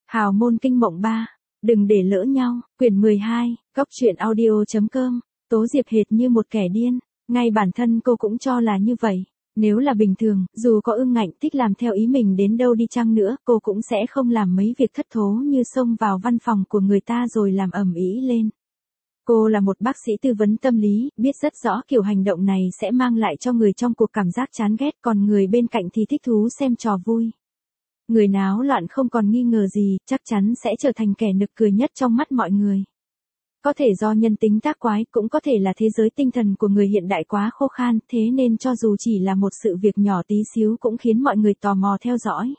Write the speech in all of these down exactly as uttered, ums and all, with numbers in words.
Hào môn kinh mộng ba. Đừng để lỡ nhau. Quyển mười hai. Cóc truyện audio.com. Tố Diệp hệt như một kẻ điên. Ngay bản thân cô cũng cho là như vậy. Nếu là bình thường, dù có ưng ngạnh thích làm theo ý mình đến đâu đi chăng nữa, cô cũng sẽ không làm mấy việc thất thố như xông vào văn phòng của người ta rồi làm ầm ĩ lên. Cô là một bác sĩ tư vấn tâm lý, biết rất rõ kiểu hành động này sẽ mang lại cho người trong cuộc cảm giác chán ghét, còn người bên cạnh thì thích thú xem trò vui. Người náo loạn không còn nghi ngờ gì, chắc chắn sẽ trở thành kẻ nực cười nhất trong mắt mọi người. Có thể do nhân tính tác quái, cũng có thể là thế giới tinh thần của người hiện đại quá khô khan, thế nên cho dù chỉ là một sự việc nhỏ tí xíu cũng khiến mọi người tò mò theo dõi.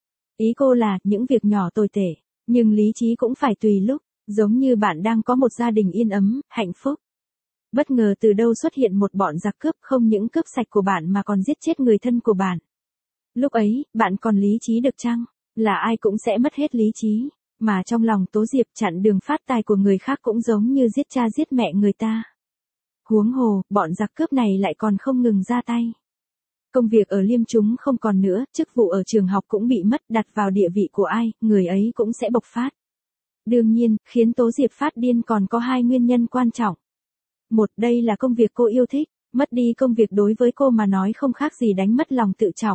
Ý cô là, những việc nhỏ tồi tệ, nhưng lý trí cũng phải tùy lúc, giống như bạn đang có một gia đình yên ấm, hạnh phúc. Bất ngờ từ đâu xuất hiện một bọn giặc cướp, không những cướp sạch của bạn mà còn giết chết người thân của bạn. Lúc ấy, bạn còn lý trí được chăng? Là ai cũng sẽ mất hết lý trí. Mà trong lòng Tố Diệp, chặn đường phát tài của người khác cũng giống như giết cha giết mẹ người ta. Huống hồ, bọn giặc cướp này lại còn không ngừng ra tay. Công việc ở liêm chúng không còn nữa, chức vụ ở trường học cũng bị mất, đặt vào địa vị của ai, người ấy cũng sẽ bộc phát. Đương nhiên, khiến Tố Diệp phát điên còn có hai nguyên nhân quan trọng. Một, đây là công việc cô yêu thích, mất đi công việc đối với cô mà nói không khác gì đánh mất lòng tự trọng.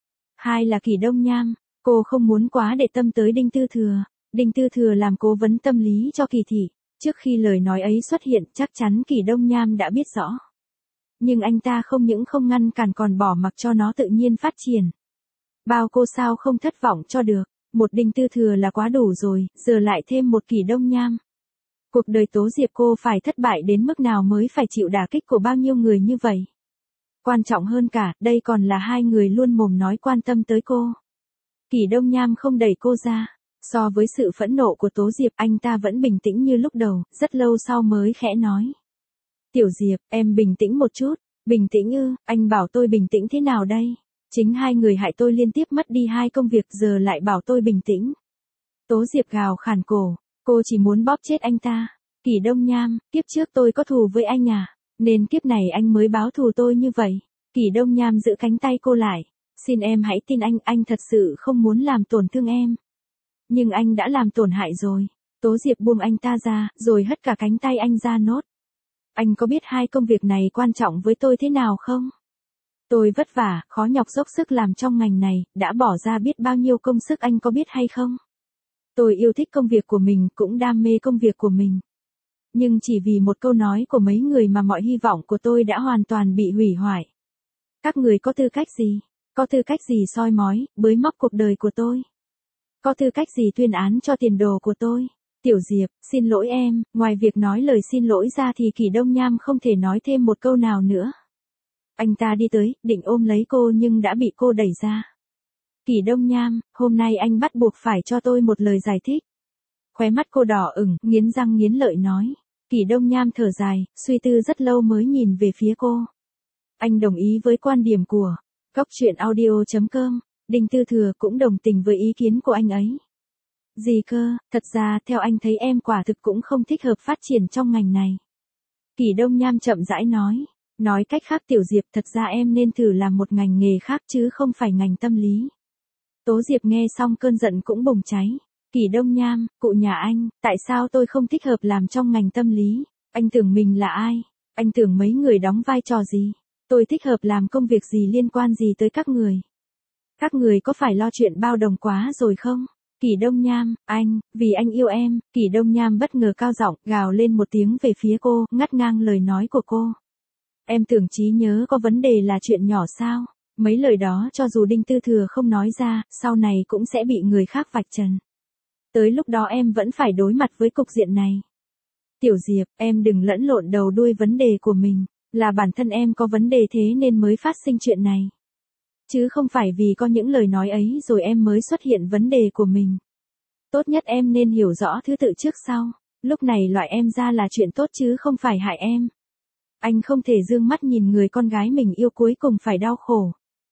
Hai là Kỳ Đông Nham, cô không muốn quá để tâm tới Đinh Tư Thừa. Đinh Tư Thừa làm cố vấn tâm lý cho Kỳ Thị, trước khi lời nói ấy xuất hiện chắc chắn Kỳ Đông Nham đã biết rõ. Nhưng anh ta không những không ngăn cản còn bỏ mặc cho nó tự nhiên phát triển. Bao cô sao không thất vọng cho được, một Đinh Tư Thừa là quá đủ rồi, giờ lại thêm một Kỳ Đông Nham. Cuộc đời Tố Diệp cô phải thất bại đến mức nào mới phải chịu đả kích của bao nhiêu người như vậy. Quan trọng hơn cả, đây còn là hai người luôn mồm nói quan tâm tới cô. Kỳ Đông Nham không đẩy cô ra. So với sự phẫn nộ của Tố Diệp, anh ta vẫn bình tĩnh như lúc đầu, rất lâu sau mới khẽ nói. Tiểu Diệp, em bình tĩnh một chút. Bình tĩnh ư, anh bảo tôi bình tĩnh thế nào đây? Chính hai người hại tôi liên tiếp mất đi hai công việc, giờ lại bảo tôi bình tĩnh. Tố Diệp gào khàn cổ, cô chỉ muốn bóp chết anh ta. Kỳ Đông Nham, kiếp trước tôi có thù với anh à, nên kiếp này anh mới báo thù tôi như vậy. Kỳ Đông Nham giữ cánh tay cô lại. Xin em hãy tin anh, anh thật sự không muốn làm tổn thương em. Nhưng anh đã làm tổn hại rồi. Tố Diệp buông anh ta ra, rồi hất cả cánh tay anh ra nốt. Anh có biết hai công việc này quan trọng với tôi thế nào không? Tôi vất vả, khó nhọc dốc sức làm trong ngành này, đã bỏ ra biết bao nhiêu công sức, anh có biết hay không? Tôi yêu thích công việc của mình, cũng đam mê công việc của mình. Nhưng chỉ vì một câu nói của mấy người mà mọi hy vọng của tôi đã hoàn toàn bị hủy hoại. Các người có tư cách gì? Có tư cách gì soi mói, bới móc cuộc đời của tôi? Có tư cách gì tuyên án cho tiền đồ của tôi? Tiểu Diệp, xin lỗi em, ngoài việc nói lời xin lỗi ra thì Kỳ Đông Nham không thể nói thêm một câu nào nữa. Anh ta đi tới, định ôm lấy cô nhưng đã bị cô đẩy ra. Kỳ Đông Nham, hôm nay anh bắt buộc phải cho tôi một lời giải thích. Khóe mắt cô đỏ ửng, nghiến răng nghiến lợi nói. Kỳ Đông Nham thở dài, suy tư rất lâu mới nhìn về phía cô. Anh đồng ý với quan điểm của Cóc truyện audio.com. Đinh Tư Thừa cũng đồng tình với ý kiến của anh ấy. Gì cơ, thật ra theo anh thấy em quả thực cũng không thích hợp phát triển trong ngành này. Kỳ Đông Nham chậm rãi nói. Nói cách khác Tiểu Diệp, thật ra em nên thử làm một ngành nghề khác chứ không phải ngành tâm lý. Tố Diệp nghe xong cơn giận cũng bùng cháy. Kỳ Đông Nham, cụ nhà anh, tại sao tôi không thích hợp làm trong ngành tâm lý? Anh tưởng mình là ai? Anh tưởng mấy người đóng vai trò gì? Tôi thích hợp làm công việc gì liên quan gì tới các người? Các người có phải lo chuyện bao đồng quá rồi không? Kỳ Đông Nham, anh, vì anh yêu em. Kỳ Đông Nham bất ngờ cao giọng, gào lên một tiếng về phía cô, ngắt ngang lời nói của cô. Em tưởng trí nhớ có vấn đề là chuyện nhỏ sao? Mấy lời đó cho dù Đinh Tư Thừa không nói ra, sau này cũng sẽ bị người khác vạch trần. Tới lúc đó em vẫn phải đối mặt với cục diện này. Tiểu Diệp, em đừng lẫn lộn đầu đuôi vấn đề của mình. Là bản thân em có vấn đề thế nên mới phát sinh chuyện này. Chứ không phải vì có những lời nói ấy rồi em mới xuất hiện vấn đề của mình. Tốt nhất em nên hiểu rõ thứ tự trước sau. Lúc này loại em ra là chuyện tốt chứ không phải hại em. Anh không thể dương mắt nhìn người con gái mình yêu cuối cùng phải đau khổ.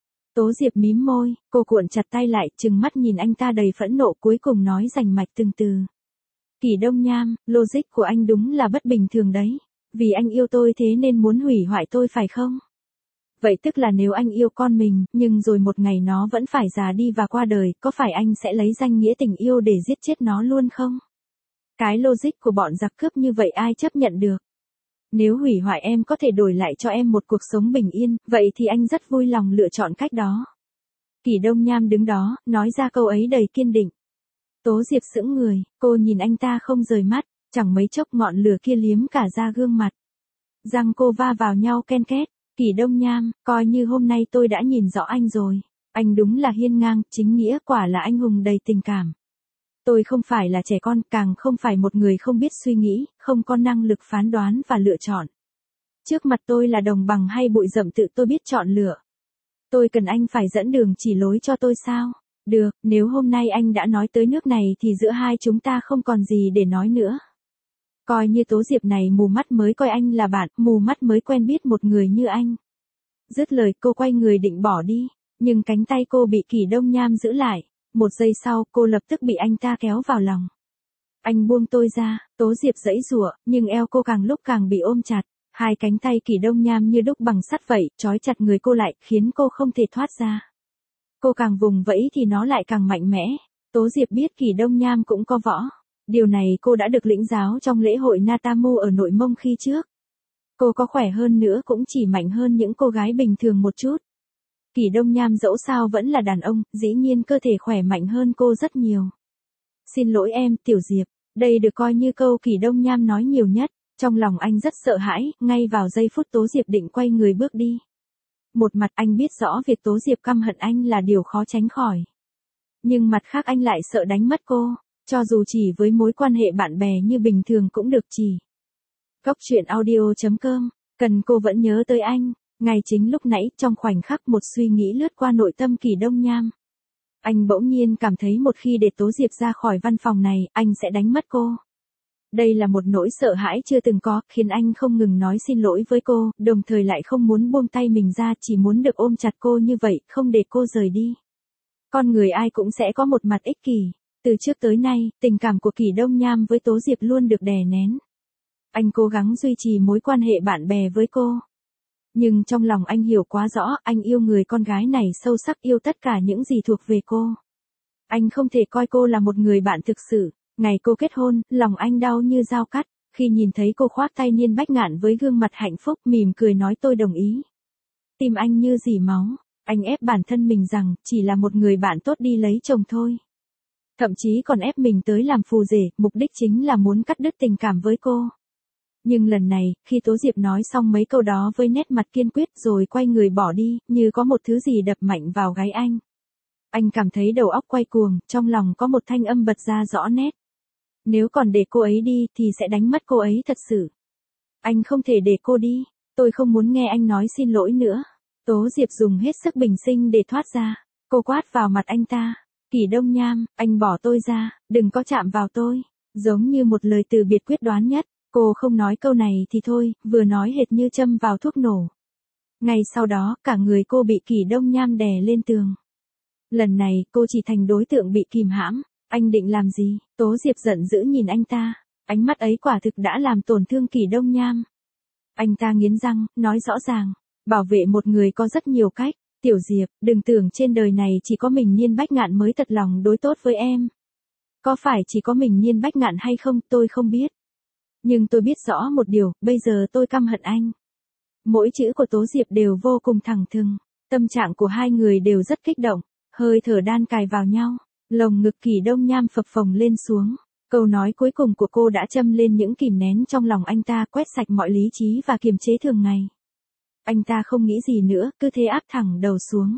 Tố Diệp mím môi, cô cuộn chặt tay lại, trừng mắt nhìn anh ta đầy phẫn nộ, cuối cùng nói rành mạch từng từ. Kỳ Đông Nham, logic của anh đúng là bất bình thường đấy. Vì anh yêu tôi thế nên muốn hủy hoại tôi phải không? Vậy tức là nếu anh yêu con mình, nhưng rồi một ngày nó vẫn phải già đi và qua đời, có phải anh sẽ lấy danh nghĩa tình yêu để giết chết nó luôn không? Cái logic của bọn giặc cướp như vậy ai chấp nhận được? Nếu hủy hoại em có thể đổi lại cho em một cuộc sống bình yên, vậy thì anh rất vui lòng lựa chọn cách đó. Kỷ Đông Nham đứng đó, nói ra câu ấy đầy kiên định. Tố Diệp sững người, cô nhìn anh ta không rời mắt, chẳng mấy chốc ngọn lửa kia liếm cả da gương mặt. Răng cô va vào nhau ken két. Kỷ Đông Nham, coi như hôm nay tôi đã nhìn rõ anh rồi. Anh đúng là hiên ngang, chính nghĩa, quả là anh hùng đầy tình cảm. Tôi không phải là trẻ con, càng không phải một người không biết suy nghĩ, không có năng lực phán đoán và lựa chọn. Trước mặt tôi là đồng bằng hay bụi rậm tự tôi biết chọn lựa. Tôi cần anh phải dẫn đường chỉ lối cho tôi sao? Được, nếu hôm nay anh đã nói tới nước này thì giữa hai chúng ta không còn gì để nói nữa. Coi như Tố Diệp này mù mắt mới coi anh là bạn, mù mắt mới quen biết một người như anh. Dứt lời cô quay người định bỏ đi, nhưng cánh tay cô bị Kỷ Đông Nham giữ lại. Một giây sau cô lập tức bị anh ta kéo vào lòng. Anh buông tôi ra, Tố Diệp giãy giụa, nhưng eo cô càng lúc càng bị ôm chặt. Hai cánh tay Kỷ Đông Nham như đúc bằng sắt vậy, trói chặt người cô lại, khiến cô không thể thoát ra. Cô càng vùng vẫy thì nó lại càng mạnh mẽ. Tố Diệp biết Kỷ Đông Nham cũng có võ. Điều này cô đã được lĩnh giáo trong lễ hội Natamu ở Nội Mông khi trước. Cô có khỏe hơn nữa cũng chỉ mạnh hơn những cô gái bình thường một chút. Kỷ Đông Nham dẫu sao vẫn là đàn ông, dĩ nhiên cơ thể khỏe mạnh hơn cô rất nhiều. Xin lỗi em, Tiểu Diệp, đây được coi như câu Kỷ Đông Nham nói nhiều nhất. Trong lòng anh rất sợ hãi, ngay vào giây phút Tố Diệp định quay người bước đi. Một mặt anh biết rõ việc Tố Diệp căm hận anh là điều khó tránh khỏi. Nhưng mặt khác anh lại sợ đánh mất cô, cho dù chỉ với mối quan hệ bạn bè như bình thường cũng được chỉ. Góc truyện audio chấm com, cần cô vẫn nhớ tới anh. Ngay chính lúc nãy, trong khoảnh khắc một suy nghĩ lướt qua nội tâm Kỷ Đông Nham. Anh bỗng nhiên cảm thấy một khi để Tố Diệp ra khỏi văn phòng này, anh sẽ đánh mất cô. Đây là một nỗi sợ hãi chưa từng có, khiến anh không ngừng nói xin lỗi với cô, đồng thời lại không muốn buông tay mình ra, chỉ muốn được ôm chặt cô như vậy, không để cô rời đi. Con người ai cũng sẽ có một mặt ích kỷ. Từ trước tới nay, tình cảm của Kỷ Đông Nham với Tố Diệp luôn được đè nén. Anh cố gắng duy trì mối quan hệ bạn bè với cô. Nhưng trong lòng anh hiểu quá rõ, anh yêu người con gái này sâu sắc, yêu tất cả những gì thuộc về cô. Anh không thể coi cô là một người bạn thực sự. Ngày cô kết hôn, lòng anh đau như dao cắt, khi nhìn thấy cô khoác tay Niên Bách Ngạn với gương mặt hạnh phúc, mỉm cười nói tôi đồng ý. Tim anh như dỉ máu, anh ép bản thân mình rằng, chỉ là một người bạn tốt đi lấy chồng thôi. Thậm chí còn ép mình tới làm phù rể, mục đích chính là muốn cắt đứt tình cảm với cô. Nhưng lần này, khi Tố Diệp nói xong mấy câu đó với nét mặt kiên quyết rồi quay người bỏ đi, như có một thứ gì đập mạnh vào gáy anh. Anh cảm thấy đầu óc quay cuồng, trong lòng có một thanh âm bật ra rõ nét. Nếu còn để cô ấy đi thì sẽ đánh mất cô ấy thật sự. Anh không thể để cô đi, tôi không muốn nghe anh nói xin lỗi nữa. Tố Diệp dùng hết sức bình sinh để thoát ra. Cô quát vào mặt anh ta. Kỷ Đông Nham, anh bỏ tôi ra, đừng có chạm vào tôi. Giống như một lời từ biệt quyết đoán nhất. Cô không nói câu này thì thôi, vừa nói hệt như châm vào thuốc nổ. Ngay sau đó, cả người cô bị Kỷ Đông Nham đè lên tường. Lần này, cô chỉ thành đối tượng bị kìm hãm. Anh định làm gì? Tố Diệp giận dữ nhìn anh ta. Ánh mắt ấy quả thực đã làm tổn thương Kỷ Đông Nham. Anh ta nghiến răng, nói rõ ràng. Bảo vệ một người có rất nhiều cách. Tiểu Diệp, đừng tưởng trên đời này chỉ có mình Niên Bách Ngạn mới thật lòng đối tốt với em. Có phải chỉ có mình Niên Bách Ngạn hay không, tôi không biết. Nhưng tôi biết rõ một điều, bây giờ tôi căm hận anh. Mỗi chữ của Tố Diệp đều vô cùng thẳng thừng. Tâm trạng của hai người đều rất kích động. Hơi thở đan cài vào nhau. Lồng ngực Kỷ Đông Nham phập phồng lên xuống. Câu nói cuối cùng của cô đã châm lên những kìm nén trong lòng anh ta, quét sạch mọi lý trí và kiềm chế thường ngày. Anh ta không nghĩ gì nữa, cứ thế áp thẳng đầu xuống.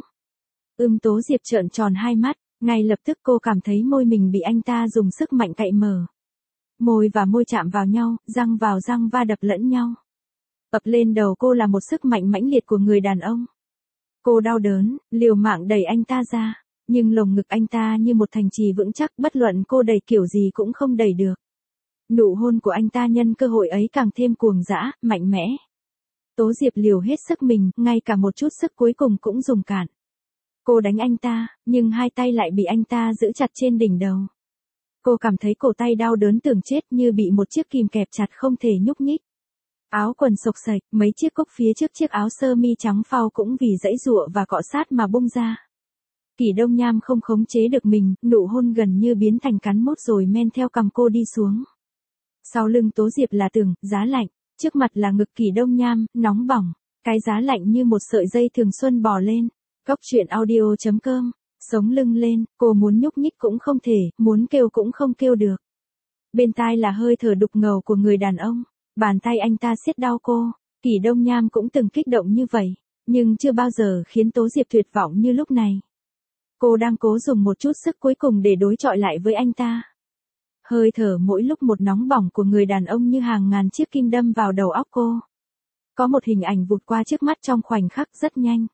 Ưm Tố Diệp trợn tròn hai mắt, ngay lập tức cô cảm thấy môi mình bị anh ta dùng sức mạnh cạy mở. Môi và môi chạm vào nhau, răng vào răng va đập lẫn nhau. Ập lên đầu cô là một sức mạnh mãnh liệt của người đàn ông. Cô đau đớn, liều mạng đẩy anh ta ra. Nhưng lồng ngực anh ta như một thành trì vững chắc, bất luận cô đẩy kiểu gì cũng không đẩy được. Nụ hôn của anh ta nhân cơ hội ấy càng thêm cuồng dã, mạnh mẽ. Tố Diệp liều hết sức mình, ngay cả một chút sức cuối cùng cũng dùng cạn. Cô đánh anh ta, nhưng hai tay lại bị anh ta giữ chặt trên đỉnh đầu. Cô cảm thấy cổ tay đau đớn tưởng chết, như bị một chiếc kìm kẹp chặt không thể nhúc nhích. Áo quần xộc xệch, mấy chiếc cúc phía trước chiếc áo sơ mi trắng phau cũng vì giãy giụa và cọ sát mà bung ra. Kỷ Đông Nham không khống chế được mình, nụ hôn gần như biến thành cắn mốt rồi men theo cằm cô đi xuống. Sau lưng Tố Diệp là tường, giá lạnh, trước mặt là ngực Kỷ Đông Nham, nóng bỏng, cái giá lạnh như một sợi dây thường xuân bò lên. Góc truyện audio chấm com, sống lưng lên, cô muốn nhúc nhích cũng không thể, muốn kêu cũng không kêu được. Bên tai là hơi thở đục ngầu của người đàn ông, bàn tay anh ta siết đau cô. Kỷ Đông Nham cũng từng kích động như vậy, nhưng chưa bao giờ khiến Tố Diệp tuyệt vọng như lúc này. Cô đang cố dùng một chút sức cuối cùng để đối chọi lại với anh ta. Hơi thở mỗi lúc một nóng bỏng của người đàn ông như hàng ngàn chiếc kim đâm vào đầu óc cô. Có một hình ảnh vụt qua trước mắt trong khoảnh khắc rất nhanh.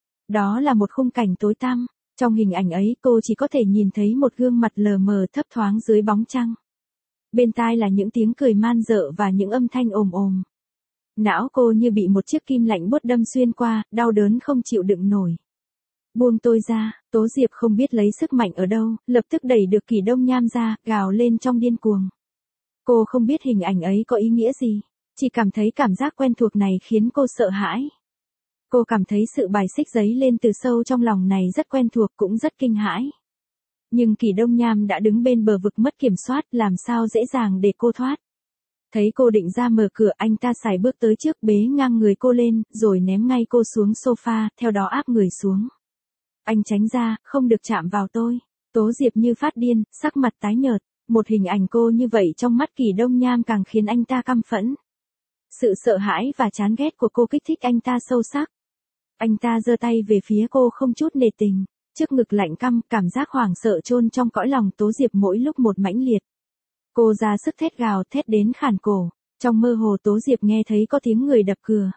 Đó là một khung cảnh tối tăm, trong hình ảnh ấy cô chỉ có thể nhìn thấy một gương mặt lờ mờ thấp thoáng dưới bóng trăng. Bên tai là những tiếng cười man dợ và những âm thanh ồm ồm. Não cô như bị một chiếc kim lạnh buốt đâm xuyên qua, đau đớn không chịu đựng nổi. Buông tôi ra, Tố Diệp không biết lấy sức mạnh ở đâu, lập tức đẩy được Kỷ Đông Nham ra, gào lên trong điên cuồng. Cô không biết hình ảnh ấy có ý nghĩa gì, chỉ cảm thấy cảm giác quen thuộc này khiến cô sợ hãi. Cô cảm thấy sự bài xích dấy lên từ sâu trong lòng này rất quen thuộc cũng rất kinh hãi. Nhưng Kỷ Đông Nham đã đứng bên bờ vực mất kiểm soát, làm sao dễ dàng để cô thoát. Thấy cô định ra mở cửa, anh ta sải bước tới trước bế ngang người cô lên, rồi ném ngay cô xuống sofa, theo đó áp người xuống. Anh tránh ra, không được chạm vào tôi. Tố Diệp như phát điên, sắc mặt tái nhợt. Một hình ảnh cô như vậy trong mắt Kỷ Đông Nham càng khiến anh ta căm phẫn. Sự sợ hãi và chán ghét của cô kích thích anh ta sâu sắc. Anh ta giơ tay về phía cô không chút nề tình. Trước ngực lạnh căm, cảm giác hoảng sợ chôn trong cõi lòng Tố Diệp mỗi lúc một mãnh liệt. Cô ra sức thét gào, thét đến khản cổ. Trong mơ hồ Tố Diệp nghe thấy có tiếng người đập cửa.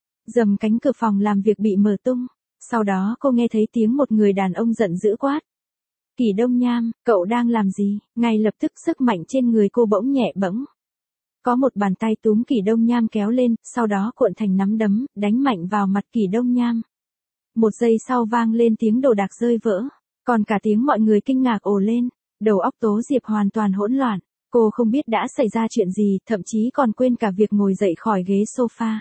Dầm cánh cửa phòng làm việc bị mở tung. Sau đó cô nghe thấy tiếng một người đàn ông giận dữ quát. Kỷ Đông Nham, cậu đang làm gì? Ngay lập tức sức mạnh trên người cô bỗng nhẹ bẫng. Có một bàn tay túm Kỷ Đông Nham kéo lên, sau đó cuộn thành nắm đấm, đánh mạnh vào mặt Kỷ Đông Nham. Một giây sau vang lên tiếng đồ đạc rơi vỡ, còn cả tiếng mọi người kinh ngạc ồ lên. Đầu óc Tố Diệp hoàn toàn hỗn loạn, cô không biết đã xảy ra chuyện gì, thậm chí còn quên cả việc ngồi dậy khỏi ghế sofa.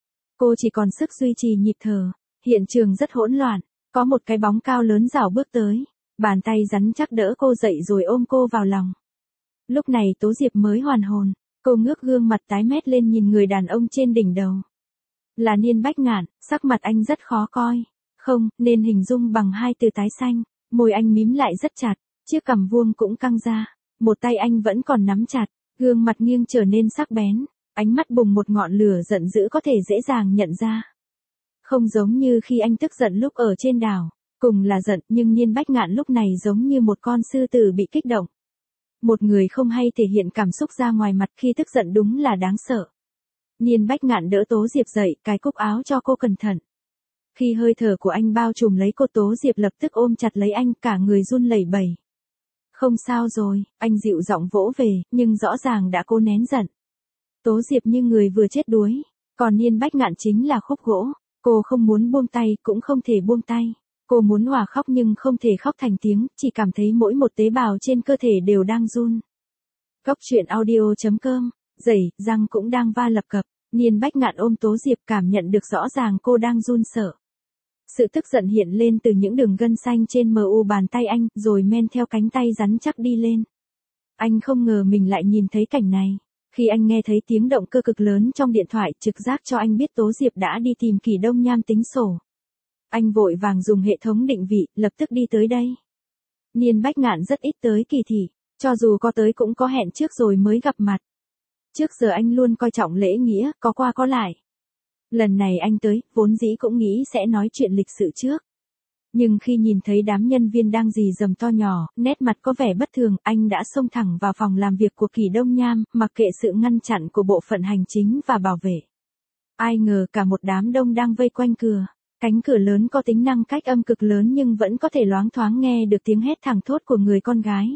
Cô chỉ còn sức duy trì nhịp thở. Hiện trường rất hỗn loạn, có một cái bóng cao lớn rảo bước tới, bàn tay rắn chắc đỡ cô dậy rồi ôm cô vào lòng. Lúc này Tố Diệp mới hoàn hồn, cô ngước gương mặt tái mét lên nhìn người đàn ông trên đỉnh đầu. Là Niên Bách Ngạn, sắc mặt anh rất khó coi, không, nên hình dung bằng hai từ tái xanh, môi anh mím lại rất chặt, chiếc cằm vuông cũng căng ra, một tay anh vẫn còn nắm chặt, gương mặt nghiêng trở nên sắc bén, ánh mắt bùng một ngọn lửa giận dữ có thể dễ dàng nhận ra. Không giống như khi anh tức giận lúc ở trên đảo, cùng là giận nhưng Niên Bách Ngạn lúc này giống như một con sư tử bị kích động. Một người không hay thể hiện cảm xúc ra ngoài mặt khi tức giận đúng là đáng sợ. Niên Bách Ngạn đỡ Tố Diệp dậy, cài cúc áo cho cô cẩn thận. Khi hơi thở của anh bao trùm lấy cô, Tố Diệp lập tức ôm chặt lấy anh, cả người run lẩy bẩy. Không sao rồi, anh dịu giọng vỗ về, nhưng rõ ràng đã cố nén giận. Tố Diệp như người vừa chết đuối, còn Niên Bách Ngạn chính là khúc gỗ. Cô không muốn buông tay, cũng không thể buông tay. Cô muốn hòa khóc nhưng không thể khóc thành tiếng, chỉ cảm thấy mỗi một tế bào trên cơ thể đều đang run. Góc truyện audio chấm com, dày, răng cũng đang va lập cập. Niên Bách Ngạn ôm Tố Diệp, cảm nhận được rõ ràng cô đang run sợ. Sự tức giận hiện lên từ những đường gân xanh trên mờ u bàn tay anh, rồi men theo cánh tay rắn chắc đi lên. Anh không ngờ mình lại nhìn thấy cảnh này. Khi anh nghe thấy tiếng động cơ cực lớn trong điện thoại, trực giác cho anh biết Tố Diệp đã đi tìm Kỷ Đông Nham tính sổ. Anh vội vàng dùng hệ thống định vị, lập tức đi tới đây. Niên Bách Ngạn rất ít tới Kỳ Thị, cho dù có tới cũng có hẹn trước rồi mới gặp mặt. Trước giờ anh luôn coi trọng lễ nghĩa, có qua có lại. Lần này anh tới, vốn dĩ cũng nghĩ sẽ nói chuyện lịch sự trước. Nhưng khi nhìn thấy đám nhân viên đang rì rầm to nhỏ, nét mặt có vẻ bất thường, anh đã xông thẳng vào phòng làm việc của Kỷ Đông Nham, mặc kệ sự ngăn chặn của bộ phận hành chính và bảo vệ. Ai ngờ cả một đám đông đang vây quanh cửa. Cánh cửa lớn có tính năng cách âm cực lớn nhưng vẫn có thể loáng thoáng nghe được tiếng hét thảng thốt của người con gái.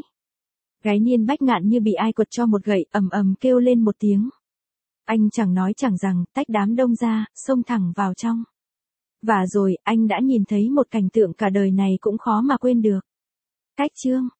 Gái Niên Bách Ngạn như bị ai quật cho một gậy, ầm ầm kêu lên một tiếng. Anh chẳng nói chẳng rằng, tách đám đông ra, xông thẳng vào trong. Và rồi, anh đã nhìn thấy một cảnh tượng cả đời này cũng khó mà quên được. Cách chương